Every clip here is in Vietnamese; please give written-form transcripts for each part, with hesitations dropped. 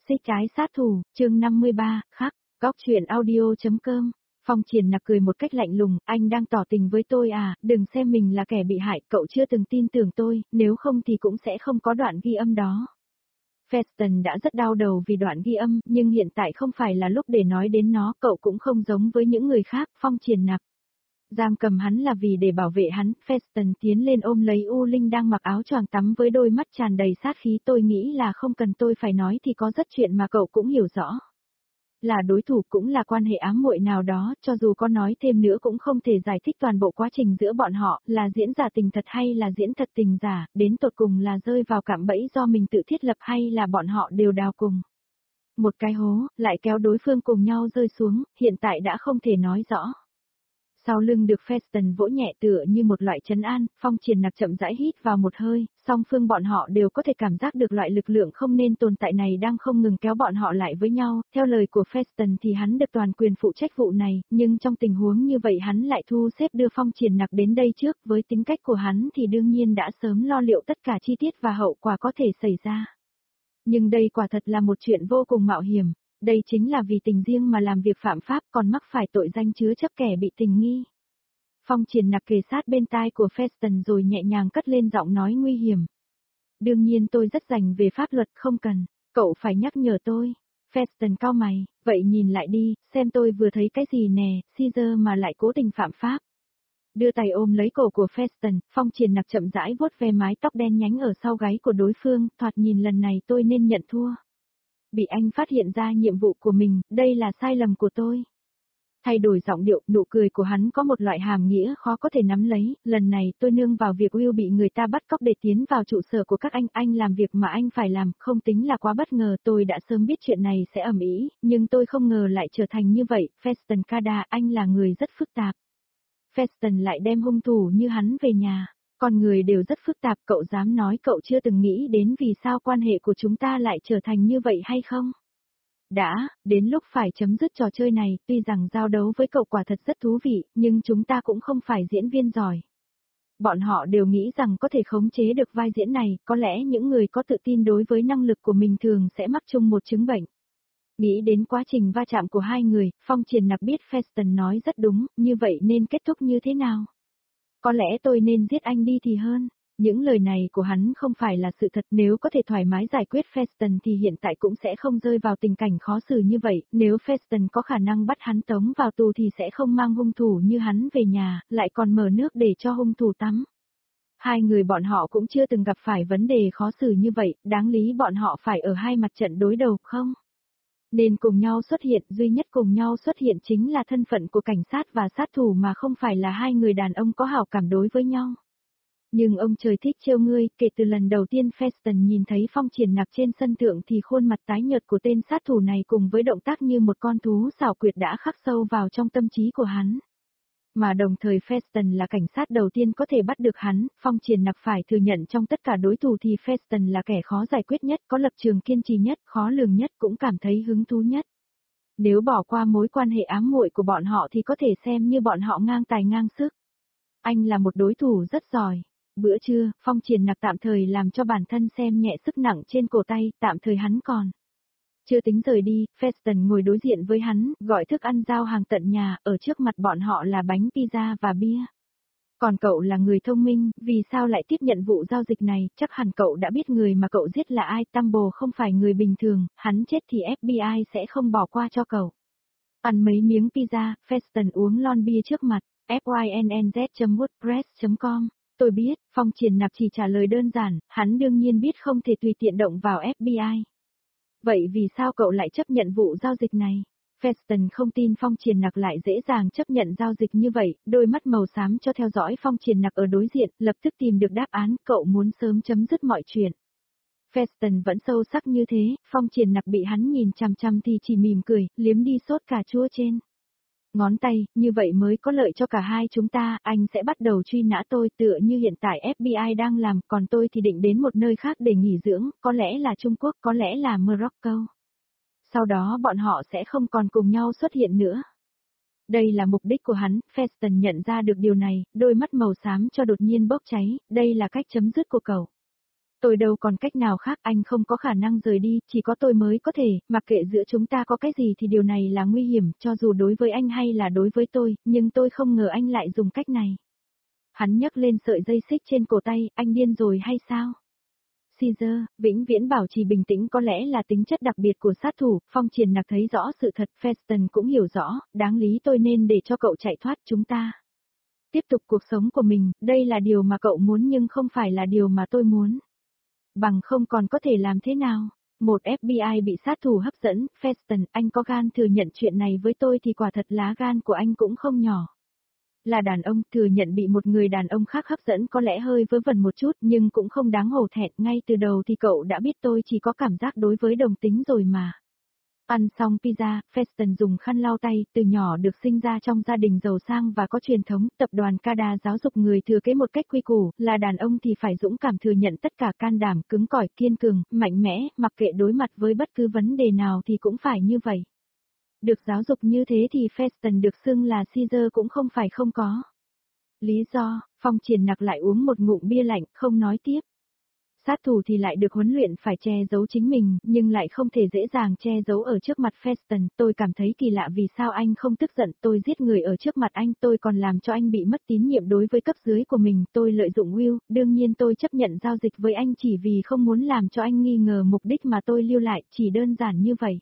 Xích trái sát thủ, chương 53, khắc, góc chuyện audio.com. Phong Triển Nặc cười một cách lạnh lùng, anh đang tỏ tình với tôi à, đừng xem mình là kẻ bị hại, cậu chưa từng tin tưởng tôi, nếu không thì cũng sẽ không có đoạn ghi âm đó. Feston đã rất đau đầu vì đoạn ghi âm, nhưng hiện tại không phải là lúc để nói đến nó, cậu cũng không giống với những người khác, Phong Triển Nặc. Giam cầm hắn là vì để bảo vệ hắn, Feston tiến lên ôm lấy U Linh đang mặc áo choàng tắm với đôi mắt tràn đầy sát khí, tôi nghĩ là không cần tôi phải nói thì có rất chuyện mà cậu cũng hiểu rõ. Là đối thủ cũng là quan hệ ám muội nào đó, cho dù có nói thêm nữa cũng không thể giải thích toàn bộ quá trình giữa bọn họ, là diễn giả tình thật hay là diễn thật tình giả, đến tột cùng là rơi vào cạm bẫy do mình tự thiết lập hay là bọn họ đều đào cùng. Một cái hố, lại kéo đối phương cùng nhau rơi xuống, hiện tại đã không thể nói rõ. Sau lưng được Feston vỗ nhẹ tựa như một loại trấn an, Phong Triển Nặc chậm rãi hít vào một hơi, song phương bọn họ đều có thể cảm giác được loại lực lượng không nên tồn tại này đang không ngừng kéo bọn họ lại với nhau, theo lời của Feston thì hắn được toàn quyền phụ trách vụ này, nhưng trong tình huống như vậy hắn lại thu xếp đưa Phong Triển Nặc đến đây trước, với tính cách của hắn thì đương nhiên đã sớm lo liệu tất cả chi tiết và hậu quả có thể xảy ra. Nhưng đây quả thật là một chuyện vô cùng mạo hiểm. Đây chính là vì tình riêng mà làm việc phạm pháp còn mắc phải tội danh chứa chấp kẻ bị tình nghi. Phong Triển Nặc kề sát bên tai của Feston rồi nhẹ nhàng cất lên giọng nói nguy hiểm. Đương nhiên tôi rất rành về pháp luật, không cần, cậu phải nhắc nhở tôi. Feston cau mày, vậy nhìn lại đi, xem tôi vừa thấy cái gì nè, Caesar mà lại cố tình phạm pháp. Đưa tay ôm lấy cổ của Feston, Phong Triển Nặc chậm rãi vuốt ve mái tóc đen nhánh ở sau gáy của đối phương, thoạt nhìn lần này tôi nên nhận thua. Bị anh phát hiện ra nhiệm vụ của mình, đây là sai lầm của tôi. Thay đổi giọng điệu, nụ cười của hắn có một loại hàm nghĩa khó có thể nắm lấy, lần này tôi nương vào việc Will bị người ta bắt cóc để tiến vào trụ sở của các anh làm việc mà anh phải làm, không tính là quá bất ngờ, tôi đã sớm biết chuyện này sẽ ầm ĩ, nhưng tôi không ngờ lại trở thành như vậy, Feston Kada, anh là người rất phức tạp. Feston lại đem hung thủ như hắn về nhà. Con người đều rất phức tạp, cậu dám nói cậu chưa từng nghĩ đến vì sao quan hệ của chúng ta lại trở thành như vậy hay không? Đã, đến lúc phải chấm dứt trò chơi này, tuy rằng giao đấu với cậu quả thật rất thú vị, nhưng chúng ta cũng không phải diễn viên giỏi. Bọn họ đều nghĩ rằng có thể khống chế được vai diễn này, có lẽ những người có tự tin đối với năng lực của mình thường sẽ mắc chung một chứng bệnh. Nghĩ đến quá trình va chạm của hai người, Phong Triển Nặc biết Feston nói rất đúng, như vậy nên kết thúc như thế nào? Có lẽ tôi nên giết anh đi thì hơn. Những lời này của hắn không phải là sự thật, nếu có thể thoải mái giải quyết Feston thì hiện tại cũng sẽ không rơi vào tình cảnh khó xử như vậy, nếu Feston có khả năng bắt hắn tống vào tù thì sẽ không mang hung thủ như hắn về nhà, lại còn mở nước để cho hung thủ tắm. Hai người bọn họ cũng chưa từng gặp phải vấn đề khó xử như vậy, đáng lý bọn họ phải ở hai mặt trận đối đầu không? Nên cùng nhau xuất hiện, duy nhất cùng nhau xuất hiện chính là thân phận của cảnh sát và sát thủ mà không phải là hai người đàn ông có hảo cảm đối với nhau. Nhưng ông trời thích trêu ngươi, kể từ lần đầu tiên Feston nhìn thấy Phong Triển Nặc trên sân thượng thì khuôn mặt tái nhợt của tên sát thủ này cùng với động tác như một con thú xảo quyệt đã khắc sâu vào trong tâm trí của hắn. Mà đồng thời Feston là cảnh sát đầu tiên có thể bắt được hắn, Phong Triển Nặc phải thừa nhận trong tất cả đối thủ thì Feston là kẻ khó giải quyết nhất, có lập trường kiên trì nhất, khó lường nhất, cũng cảm thấy hứng thú nhất. Nếu bỏ qua mối quan hệ ám muội của bọn họ thì có thể xem như bọn họ ngang tài ngang sức. Anh là một đối thủ rất giỏi. Bữa trưa, Phong Triển Nặc tạm thời làm cho bản thân xem nhẹ sức nặng trên cổ tay, tạm thời hắn còn. Chưa tính rời đi, Feston ngồi đối diện với hắn, gọi thức ăn giao hàng tận nhà, ở trước mặt bọn họ là bánh pizza và bia. Còn cậu là người thông minh, vì sao lại tiếp nhận vụ giao dịch này, chắc hẳn cậu đã biết người mà cậu giết là ai, Tumble không phải người bình thường, hắn chết thì FBI sẽ không bỏ qua cho cậu. Ăn mấy miếng pizza, Feston uống lon bia trước mặt, fynnz.wordpress.com. Tôi biết, Phong Triển Nặc chỉ trả lời đơn giản, hắn đương nhiên biết không thể tùy tiện động vào FBI. Vậy vì sao cậu lại chấp nhận vụ giao dịch này? Feston không tin Phong Triển Nặc lại dễ dàng chấp nhận giao dịch như vậy, đôi mắt màu xám cho theo dõi Phong Triển Nặc ở đối diện, lập tức tìm được đáp án, cậu muốn sớm chấm dứt mọi chuyện. Feston vẫn sâu sắc như thế, Phong Triển Nặc bị hắn nhìn chằm chằm thì chỉ mỉm cười, liếm đi sốt cà chua trên ngón tay, như vậy mới có lợi cho cả hai chúng ta, anh sẽ bắt đầu truy nã tôi tựa như hiện tại FBI đang làm, còn tôi thì định đến một nơi khác để nghỉ dưỡng, có lẽ là Trung Quốc, có lẽ là Morocco. Sau đó bọn họ sẽ không còn cùng nhau xuất hiện nữa. Đây là mục đích của hắn, Feston nhận ra được điều này, đôi mắt màu xám cho đột nhiên bốc cháy, đây là cách chấm dứt của cậu. Tôi đâu còn cách nào khác, anh không có khả năng rời đi, chỉ có tôi mới có thể, mặc kệ giữa chúng ta có cái gì thì điều này là nguy hiểm, cho dù đối với anh hay là đối với tôi, nhưng tôi không ngờ anh lại dùng cách này. Hắn nhấc lên sợi dây xích trên cổ tay, anh điên rồi hay sao? Caesar, vĩnh viễn bảo trì bình tĩnh có lẽ là tính chất đặc biệt của sát thủ, Phong Triền Nặc thấy rõ sự thật, Feston cũng hiểu rõ, đáng lý tôi nên để cho cậu chạy thoát chúng ta. Tiếp tục cuộc sống của mình, đây là điều mà cậu muốn nhưng không phải là điều mà tôi muốn. Bằng không còn có thể làm thế nào? Một FBI bị sát thủ hấp dẫn, Feston, anh có gan thừa nhận chuyện này với tôi thì quả thật lá gan của anh cũng không nhỏ. Là đàn ông, thừa nhận bị một người đàn ông khác hấp dẫn có lẽ hơi vớ vẩn một chút nhưng cũng không đáng hổ thẹn, ngay từ đầu thì cậu đã biết tôi chỉ có cảm giác đối với đồng tính rồi mà. Ăn xong pizza, Feston dùng khăn lau tay, từ nhỏ được sinh ra trong gia đình giàu sang và có truyền thống, tập đoàn Cada giáo dục người thừa kế một cách quy củ, là đàn ông thì phải dũng cảm thừa nhận tất cả, can đảm, cứng cỏi, kiên cường, mạnh mẽ, mặc kệ đối mặt với bất cứ vấn đề nào thì cũng phải như vậy. Được giáo dục như thế thì Feston được xưng là Caesar cũng không phải không có. Lý do, Phong Triền Nặc lại uống một ngụm bia lạnh, không nói tiếp. Sát thủ thì lại được huấn luyện phải che giấu chính mình, nhưng lại không thể dễ dàng che giấu ở trước mặt Feston. Tôi cảm thấy kỳ lạ vì sao anh không tức giận, tôi giết người ở trước mặt anh, tôi còn làm cho anh bị mất tín nhiệm đối với cấp dưới của mình, tôi lợi dụng Will, đương nhiên tôi chấp nhận giao dịch với anh chỉ vì không muốn làm cho anh nghi ngờ mục đích mà tôi lưu lại, chỉ đơn giản như vậy.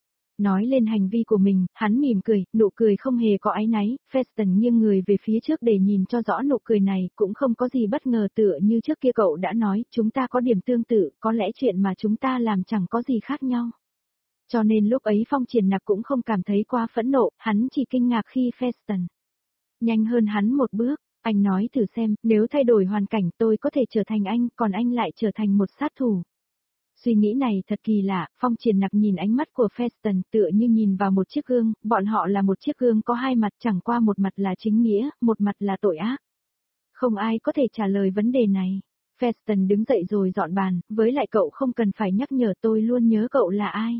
Nói lên hành vi của mình, hắn mỉm cười, nụ cười không hề có áy náy, Feston nghiêng người về phía trước để nhìn cho rõ nụ cười này, cũng không có gì bất ngờ tựa như trước kia cậu đã nói, chúng ta có điểm tương tự, có lẽ chuyện mà chúng ta làm chẳng có gì khác nhau. Cho nên lúc ấy Phong Triền Nặc cũng không cảm thấy quá phẫn nộ, hắn chỉ kinh ngạc khi Feston nhanh hơn hắn một bước, anh nói thử xem, nếu thay đổi hoàn cảnh tôi có thể trở thành anh, còn anh lại trở thành một sát thủ. Suy nghĩ này thật kỳ lạ, Phong Triền Nặc nhìn ánh mắt của Feston tựa như nhìn vào một chiếc gương, bọn họ là một chiếc gương có hai mặt, chẳng qua một mặt là chính nghĩa, một mặt là tội ác. Không ai có thể trả lời vấn đề này. Feston đứng dậy rồi dọn bàn, với lại cậu không cần phải nhắc nhở, tôi luôn nhớ cậu là ai.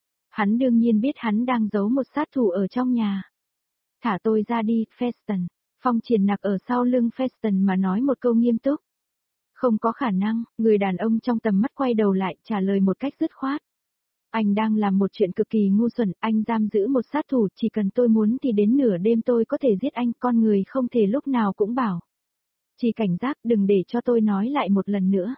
Hắn đương nhiên biết hắn đang giấu một sát thủ ở trong nhà. Thả tôi ra đi, Feston. Phong Triền Nặc ở sau lưng Feston mà nói một câu nghiêm túc. Không có khả năng, người đàn ông trong tầm mắt quay đầu lại trả lời một cách dứt khoát. Anh đang làm một chuyện cực kỳ ngu xuẩn, anh giam giữ một sát thủ, chỉ cần tôi muốn thì đến nửa đêm tôi có thể giết anh, con người không thể lúc nào cũng bảo. Chỉ cảnh giác, đừng để cho tôi nói lại một lần nữa.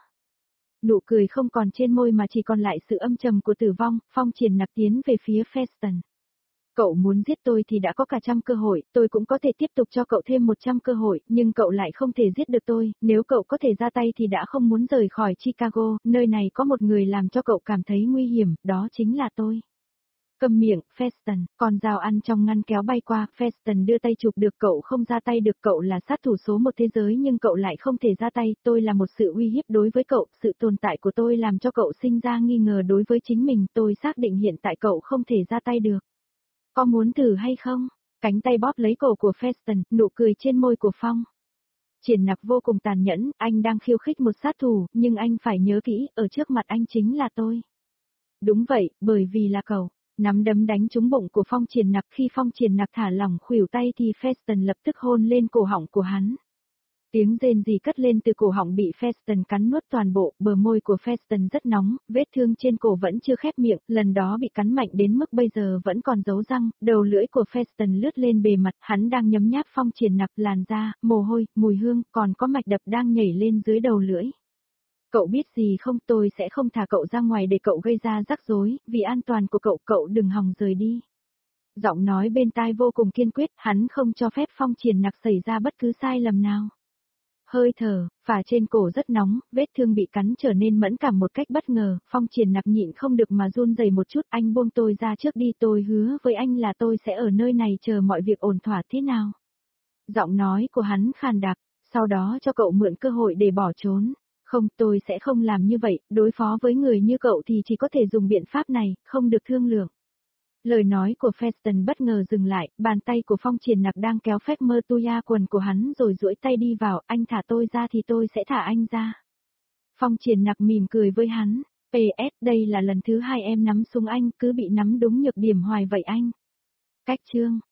Nụ cười không còn trên môi mà chỉ còn lại sự âm trầm của tử vong, Phong Triền Nặc tiến về phía Feston. Cậu muốn giết tôi thì đã có cả 100 cơ hội, tôi cũng có thể tiếp tục cho cậu thêm 100 cơ hội, nhưng cậu lại không thể giết được tôi, nếu cậu có thể ra tay thì đã không muốn rời khỏi Chicago, nơi này có một người làm cho cậu cảm thấy nguy hiểm, đó chính là tôi. Câm miệng, Feston, con dao ăn trong ngăn kéo bay qua, Feston đưa tay chụp được, cậu không ra tay được, cậu là sát thủ số một thế giới nhưng cậu lại không thể ra tay, tôi là một sự uy hiếp đối với cậu, sự tồn tại của tôi làm cho cậu sinh ra nghi ngờ đối với chính mình, tôi xác định hiện tại cậu không thể ra tay được. Có muốn thử hay không? Cánh tay bóp lấy cổ của Feston, nụ cười trên môi của Phong Triền Nặc vô cùng tàn nhẫn, anh đang khiêu khích một sát thủ, nhưng anh phải nhớ kỹ, ở trước mặt anh chính là tôi. Đúng vậy, bởi vì là cậu. Nắm đấm đánh trúng bụng của Phong Triền Nặc, khi Phong Triền Nặc thả lỏng khuỷu tay thì Feston lập tức hôn lên cổ họng của hắn. Tiếng rên rỉ cất lên từ cổ họng bị Feston cắn nuốt toàn bộ, bờ môi của Feston rất nóng, vết thương trên cổ vẫn chưa khép miệng, lần đó bị cắn mạnh đến mức bây giờ vẫn còn dấu răng, đầu lưỡi của Feston lướt lên bề mặt, hắn đang nhấm nháp Phong Triền Nặc, làn da, mồ hôi, mùi hương, còn có mạch đập đang nhảy lên dưới đầu lưỡi. Cậu biết gì không, tôi sẽ không thả cậu ra ngoài để cậu gây ra rắc rối, vì an toàn của cậu, cậu đừng hòng rời đi. Giọng nói bên tai vô cùng kiên quyết, hắn không cho phép Phong Triền Nặc xảy ra bất cứ sai lầm nào. Hơi thở, phà trên cổ rất nóng, vết thương bị cắn trở nên mẫn cảm một cách bất ngờ, Phong Triền Nặc nhịn không được mà run rẩy một chút, anh buông tôi ra trước đi, tôi hứa với anh là tôi sẽ ở nơi này chờ mọi việc ổn thỏa thế nào. Giọng nói của hắn khàn đặc, sau đó cho cậu mượn cơ hội để bỏ trốn. Không, tôi sẽ không làm như vậy, đối phó với người như cậu thì chỉ có thể dùng biện pháp này, không được thương lượng. Lời nói của Feston bất ngờ dừng lại, bàn tay của Phong Triền Nặc đang kéo phép mơ tuya quần của hắn rồi duỗi tay đi vào, anh thả tôi ra thì tôi sẽ thả anh ra. Phong Triền Nặc mỉm cười với hắn, PS, đây là lần thứ 2 em nắm súng anh, cứ bị nắm đúng nhược điểm hoài vậy anh. Cách chương.